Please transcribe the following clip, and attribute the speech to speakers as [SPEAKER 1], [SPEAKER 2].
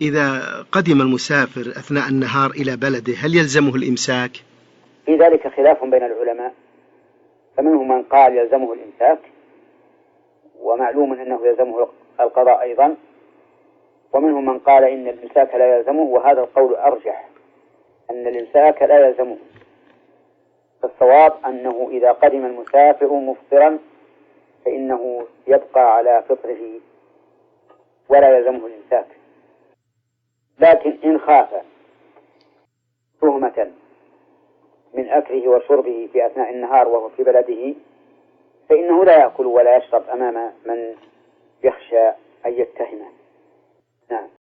[SPEAKER 1] إذا قدم المسافر أثناء النهار إلى بلده هل يلزمه الإمساك؟
[SPEAKER 2] في ذلك خلاف بين العلماء، فمنهم من قال يلزمه الإمساك، ومعلوم أنه يلزمه القضاء أيضا، ومنهم من قال إن الإمساك لا يلزمه، وهذا القول أرجح، أن الإمساك لا يلزمه. فالصواب أنه إذا قدم المسافر مفطرا فإنه يبقى على فطره ولا يلزمه الإمساك. لكن إن خاف تهمة من أكله وشربه في أثناء النهار وهو في بلده فإنه لا يأكل ولا يشرب أمام من يخشى أن يتهمه. نعم.